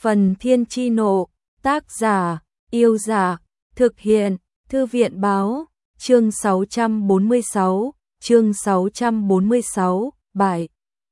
Phần Thiên Chi Nộ, tác giả, Yêu Dạ, thực hiện, Thư viện Báo, chương 646, bài.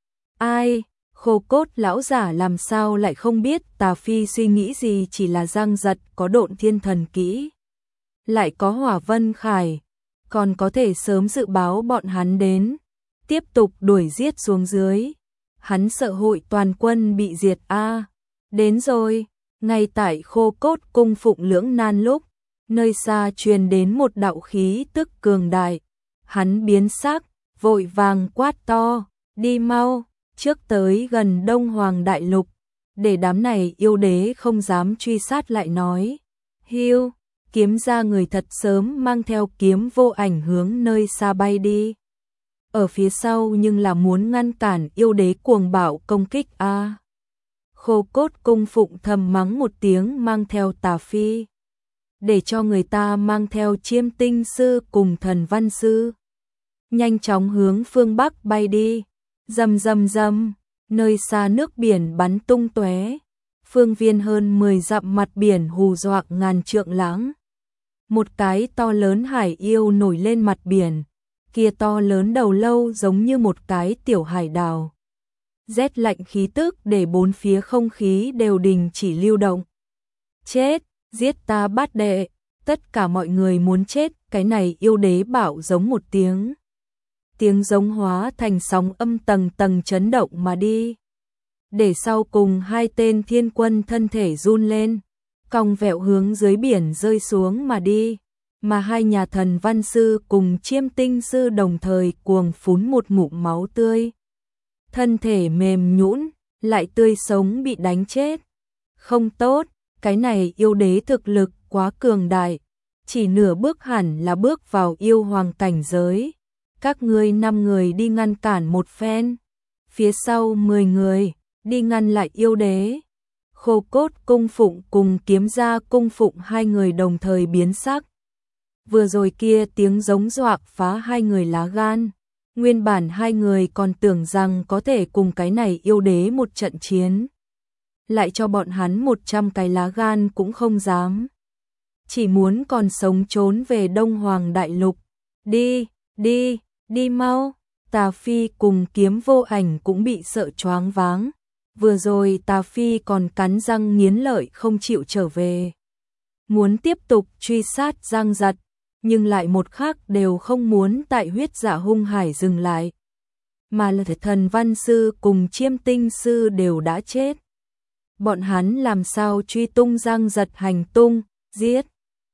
Ai, Khô Cốt lão giả làm sao lại không biết Tà Phi suy nghĩ gì, chỉ là Giang Giật có Độn Thiên thần kỹ, lại có Hỏa Vân Khải, còn có thể sớm dự báo bọn hắn đến, tiếp tục đuổi giết xuống dưới. Hắn sợ hội toàn quân bị diệt a. Đến rồi, ngay tại Khô Cốt cung phụng lưỡng nan lúc, nơi xa truyền đến một đạo khí tức cường đại. Hắn biến sắc, vội vàng quát to, đi mau, trước tới gần Đông Hoàng Đại Lục, để đám này yêu đế không dám truy sát, lại nói. Hiu, kiếm ra người thật sớm mang theo kiếm vô ảnh hướng nơi xa bay đi. Ở phía sau nhưng là muốn ngăn cản yêu đế cuồng bạo công kích a. Khô Cốt cung phụng thầm mắng một tiếng, mang theo Tà Phi, để cho người ta mang theo Chiêm Tinh sư cùng Thần Văn sư, nhanh chóng hướng phương Bắc bay đi. Rầm rầm rầm, nơi xa nước biển bắn tung tóe, phương viên hơn 10 dặm mặt biển hù dọa ngàn trượng lãng. Một cái to lớn hải yêu nổi lên mặt biển, kia to lớn đầu lâu giống như một cái tiểu hải đảo. Rét lạnh khí tức để bốn phía không khí đều đình chỉ lưu động. Chết, giết ta bát đệ, tất cả mọi người muốn chết. Cái này yêu đế bảo giống một tiếng. Tiếng giống hóa thành sóng âm tầng tầng chấn động mà đi. Để sau cùng hai tên thiên quân thân thể run lên, cong vẹo hướng dưới biển rơi xuống mà đi. Mà hai nhà Thần Văn sư cùng Chiêm Tinh sư đồng thời cuồng phún một ngụm máu tươi. Thân thể mềm nhũn, lại tươi sống bị đánh chết. Không tốt, cái này yêu đế thực lực quá cường đại, chỉ nửa bước hẳn là bước vào yêu hoàng cảnh giới. Các ngươi 5 người đi ngăn cản một phen, phía sau 10 người đi ngăn lại yêu đế. Khô Cốt cung phụng cùng Kiếm Gia cung phụng hai người đồng thời biến sắc. Vừa rồi kia tiếng giống dọa phá hai người lá gan. Nguyên bản hai người còn tưởng rằng có thể cùng cái này yêu đế một trận chiến, lại cho bọn hắn 100 cái lá gan cũng không dám. Chỉ muốn còn sống trốn về Đông Hoàng Đại Lục. Đi, đi, đi mau. Tà Phi cùng Kiếm Vô Ảnh cũng bị sợ choáng váng. Vừa rồi Tà Phi còn cắn răng nghiến lợi không chịu trở về, muốn tiếp tục truy sát Giang Giật, nhưng lại một khắc đều không muốn tại huyết dạ hung hải dừng lại. Mà là Thần Văn sư cùng Chiêm Tinh sư đều đã chết. Bọn hắn làm sao truy tung Giang Giật hành tung, giết.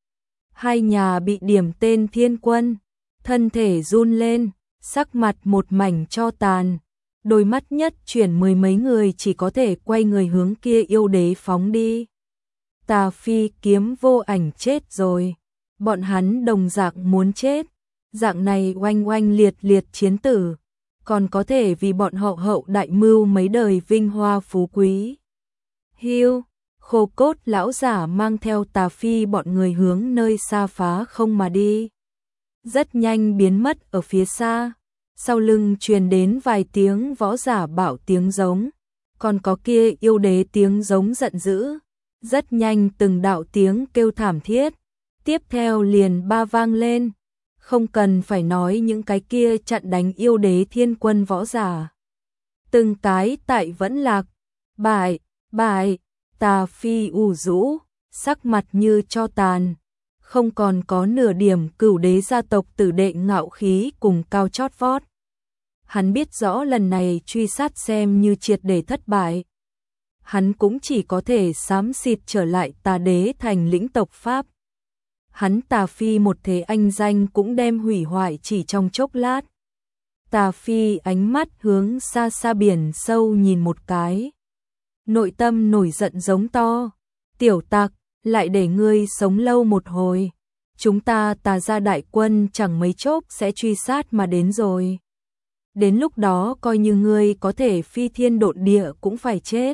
Hai nhà bị điểm tên thiên quân, thân thể run lên, sắc mặt một mảnh tro tàn. Đôi mắt nhất chuyển, 10 mấy người chỉ có thể quay người hướng kia yêu đế phóng đi. Tà Phi Kiếm Vô Ảnh chết rồi. Bọn hắn đồng dạng muốn chết. Dạng này oanh oanh liệt liệt chiến tử, còn có thể vì bọn họ hậu đại mưu mấy đời vinh hoa phú quý. Hiu, Khô Cốt lão giả mang theo Tà Phi bọn người hướng nơi xa phá không mà đi. Rất nhanh biến mất ở phía xa. Sau lưng truyền đến vài tiếng võ giả bảo tiếng giống, còn có kia yêu đế tiếng giống giận dữ. Rất nhanh từng đạo tiếng kêu thảm thiết, tiếp theo liền ba vang lên. Không cần phải nói những cái kia chặn đánh yêu đế thiên quân võ giả, từng cái tại vẫn lạc. Bại, bại. Tà Phi ủ rũ, sắc mặt như tro tàn, không còn có nửa điểm Cửu đế gia tộc tử đệ ngạo khí cùng cao chót vót. Hắn biết rõ lần này truy sát xem như triệt để thất bại. Hắn cũng chỉ có thể xám xịt trở lại Tà Đế thành lĩnh tộc Pháp. Hắn Tà Phi một thế anh danh cũng đem hủy hoại chỉ trong chốc lát. Tà Phi ánh mắt hướng xa xa biển sâu nhìn một cái, nội tâm nổi giận giống to. Tiểu tặc, lại để ngươi sống lâu một hồi, chúng ta Tà gia đại quân chẳng mấy chốc sẽ truy sát mà đến rồi. Đến lúc đó coi như ngươi có thể phi thiên độn địa cũng phải chết.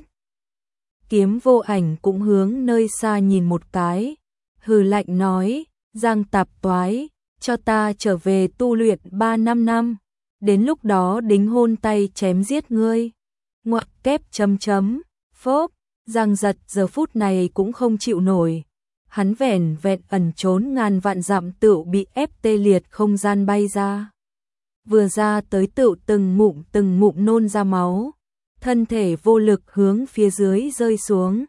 Kiếm Vô Ảnh cũng hướng nơi xa nhìn một cái, hừ lạnh nói, Giang tạp toái, cho ta trở về tu luyện 3-5 năm, đến lúc đó đính hôn tay chém giết ngươi. Ngoặc kép chấm chấm, phốp, Giang Giật giờ phút này cũng không chịu nổi. Hắn vẻn vẹn ẩn trốn ngàn vạn dặm tựu bị ép tê liệt không gian bay ra. Vừa ra tới tựu từng ngụm nôn ra máu. Thân thể vô lực hướng phía dưới rơi xuống.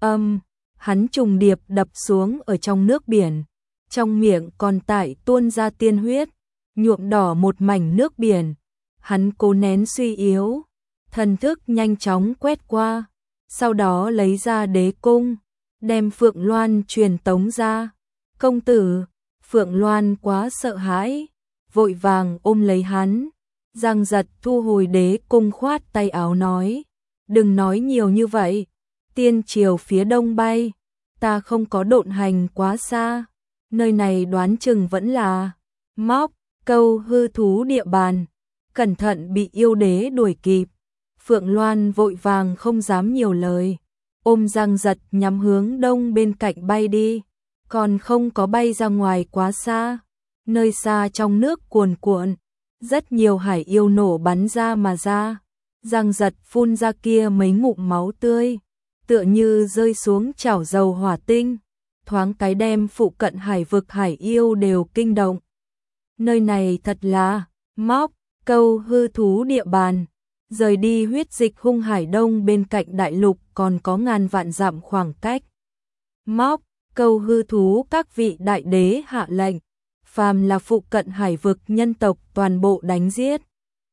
Hắn trùng điệp đập xuống ở trong nước biển. Trong miệng còn tại tuôn ra tiên huyết, nhuộm đỏ một mảnh nước biển. Hắn cố nén suy yếu, thần thức nhanh chóng quét qua, sau đó lấy ra đế cung, đem Phượng Loan truyền tống ra. Công tử, Phượng Loan quá sợ hãi, vội vàng ôm lấy hắn. Giang Giật thu hồi đế cung khoát tay áo nói, đừng nói nhiều như vậy, tiên triều phía đông bay, ta không có độn hành quá xa, nơi này đoán chừng vẫn là Móc Câu hư thú địa bàn, cẩn thận bị yêu đế đuổi kịp. Phượng Loan vội vàng không dám nhiều lời, ôm Giang Giật nhắm hướng đông bên cạnh bay đi, còn không có bay ra ngoài quá xa. Nơi xa trong nước cuồn cuộn, rất nhiều hải yêu nổ bắn ra mà ra. Giang Giật phun ra kia mấy ngụm máu tươi, tựa như rơi xuống chảo dầu hỏa tinh, thoáng cái đem phụ cận hải vực hải yêu đều kinh động. Nơi này thật là Móc Câu hư thú địa bàn, rời đi huyết dịch hung hải đông bên cạnh đại lục còn có ngàn vạn dặm khoảng cách. Móc Câu hư thú các vị đại đế hạ lệnh, phàm là phụ cận hải vực nhân tộc toàn bộ đánh giết.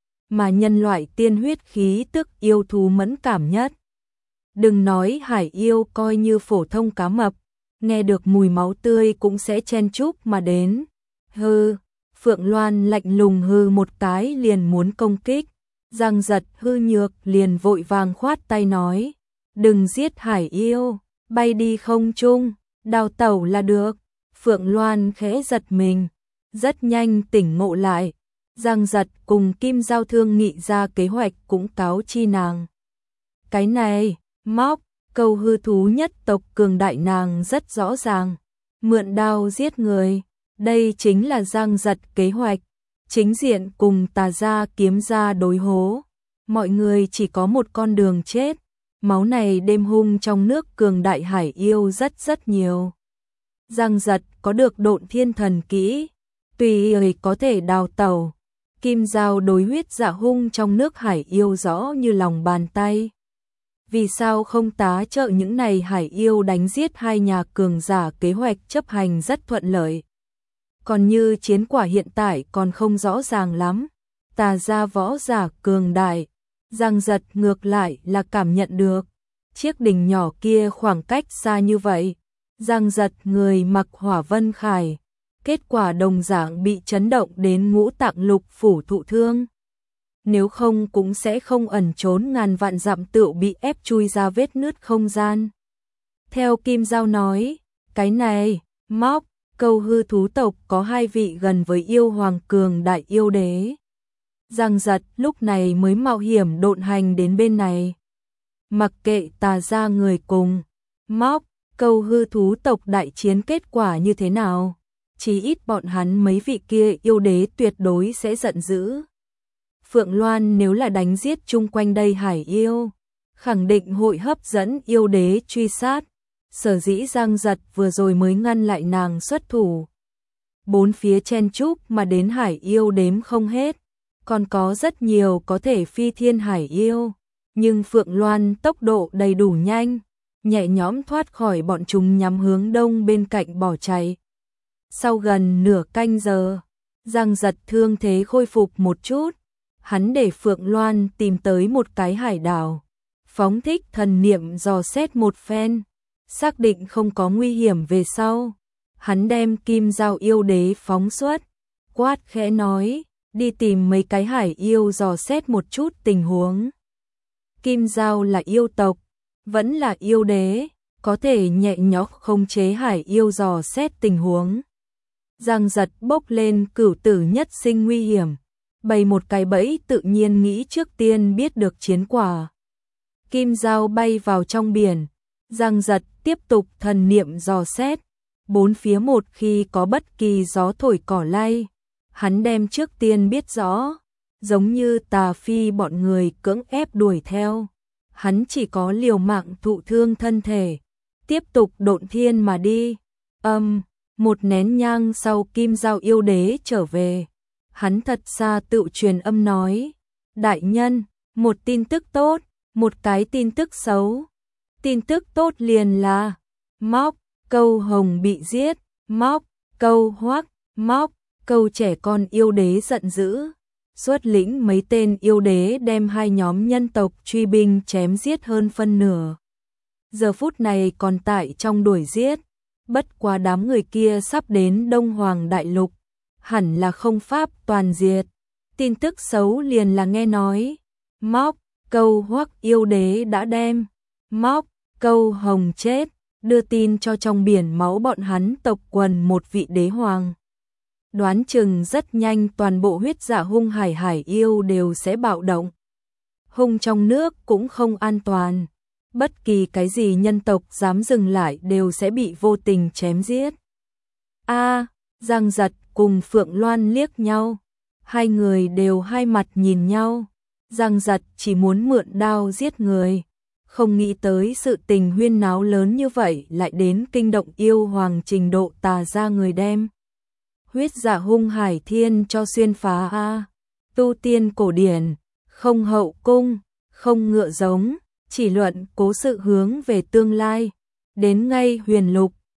Mà nhân loại tiên huyết khí tức yêu thú mẫn cảm nhất. Đừng nói hải yêu, coi như phổ thông cá mập, nghe được mùi máu tươi cũng sẽ chen chúc mà đến. Hừ, Phượng Loan lạnh lùng hừ một cái liền muốn công kích. Giang Giật hư nhược liền vội vàng khoát tay nói, đừng giết hải yêu, bay đi không trung, đào tẩu là được. Phượng Loan khẽ giật mình, rất nhanh tỉnh ngộ lại. Giang Giật cùng Kim Giao thương nghị ra kế hoạch cũng cáo chi nàng. Cái này, Móc Câu hư thú nhất tộc cường đại nàng rất rõ ràng, mượn đao giết người, đây chính là Giang Giật kế hoạch, chính diện cùng Tà gia Kiếm gia đối hố. Mọi người chỉ có một con đường chết, máu này đêm hung trong nước cường đại hải yêu rất nhiều. Giang Giật có được độn thiên thần kỹ, tùy ý có thể đào tẩu. Kim Giao đối huyết dạ hung trong nước hải yêu rõ như lòng bàn tay. Vì sao không tá trợ những này hải yêu đánh giết hai nhà cường giả, kế hoạch chấp hành rất thuận lợi. Còn như chiến quả hiện tại còn không rõ ràng lắm. Tà gia võ giả cường đại, Giang Giật ngược lại là cảm nhận được. Chiếc đỉnh nhỏ kia khoảng cách xa như vậy, Giang Giật người mặc hỏa vân khải, kết quả đồng dạng bị chấn động đến ngũ tạng lục phủ thụ thương. Nếu không cũng sẽ không ẩn trốn ngàn vạn dặm tựu bị ép chui ra vết nứt không gian. Theo Kim Giao nói, cái này, Móc Câu hư thú tộc có hai vị gần với yêu hoàng cường đại yêu đế. Giang Giật lúc này mới mạo hiểm độn hành đến bên này. Mặc kệ Tà gia người cùng Móc Câu hư thú tộc đại chiến kết quả như thế nào, chí ít bọn hắn mấy vị kia yêu đế tuyệt đối sẽ giận dữ. Phượng Loan nếu là đánh giết chung quanh đây hải yêu, khẳng định hội hấp dẫn yêu đế truy sát. Sở dĩ Giang Giật vừa rồi mới ngăn lại nàng xuất thủ. Bốn phía chen chúc mà đến hải yêu đếm không hết, còn có rất nhiều có thể phi thiên hải yêu, nhưng Phượng Loan tốc độ đầy đủ nhanh, nhẹ nhõm thoát khỏi bọn chúng nhắm hướng đông bên cạnh bỏ chạy. Sau gần nửa canh giờ, Giang Giật thương thế khôi phục một chút, hắn để Phượng Loan tìm tới một cái hải đảo, phóng thích thần niệm dò xét một phen, xác định không có nguy hiểm về sau, hắn đem Kim Giao yêu đế phóng xuất, quát khẽ nói, đi tìm mấy cái hải yêu dò xét một chút tình huống. Kim Giao là yêu tộc, vẫn là yêu đế, có thể nhẹ nhõm khống chế hải yêu dò xét tình huống. Giang Giật bốc lên cửu tử nhất sinh nguy hiểm, bày một cái bẫy tự nhiên nghĩ trước tiên biết được chiến quả. Kim Giao bay vào trong biển, Giang Giật tiếp tục thần niệm dò xét, bốn phía một khi có bất kỳ gió thổi cỏ lay, hắn đem trước tiên biết rõ, giống như Tà Phi bọn người cưỡng ép đuổi theo. hắn chỉ có liều mạng thụ thương thân thể, tiếp tục độn thiên mà đi. Một nén nhang sau Kim Giao yêu đế trở về, hắn thật xa tự truyền âm nói, đại nhân, một tin tức tốt, một cái tin tức xấu. Tin tức tốt liền là, Móc Câu Hồng bị giết, Móc Câu Hoắc, Móc Câu trẻ con yêu đế giận dữ, xuất lĩnh mấy tên yêu đế đem hai nhóm nhân tộc truy binh chém giết hơn phân nửa. Giờ phút này còn tại trong đuổi giết, bất quá đám người kia sắp đến Đông Hoàng Đại Lục, hẳn là không pháp toàn diệt. Tin tức xấu liền là nghe nói, Móc Câu Hoắc yêu đế đã đem Móc Câu Hồng chết, đưa tin cho trong biển máu bọn hắn tộc quần một vị đế hoàng. Đoán chừng rất nhanh toàn bộ huyết dạ hung hải yêu đều sẽ bạo động. Hung trong nước cũng không an toàn, bất kỳ cái gì nhân tộc dám dừng lại đều sẽ bị vô tình chém giết. Giang Giật cùng Phượng Loan liếc nhau, hai người đều hai mặt nhìn nhau. Giang Giật chỉ muốn mượn đao giết người, không nghĩ tới sự tình huyên náo lớn như vậy lại đến kinh động yêu hoàng trình độ tà ra người đem. Huyết dạ hung hải thiên cho xuyên phá tu tiên cổ điển, không hậu cung, không ngựa giống, chỉ luận cố sự hướng về tương lai, đến ngay huyền lục,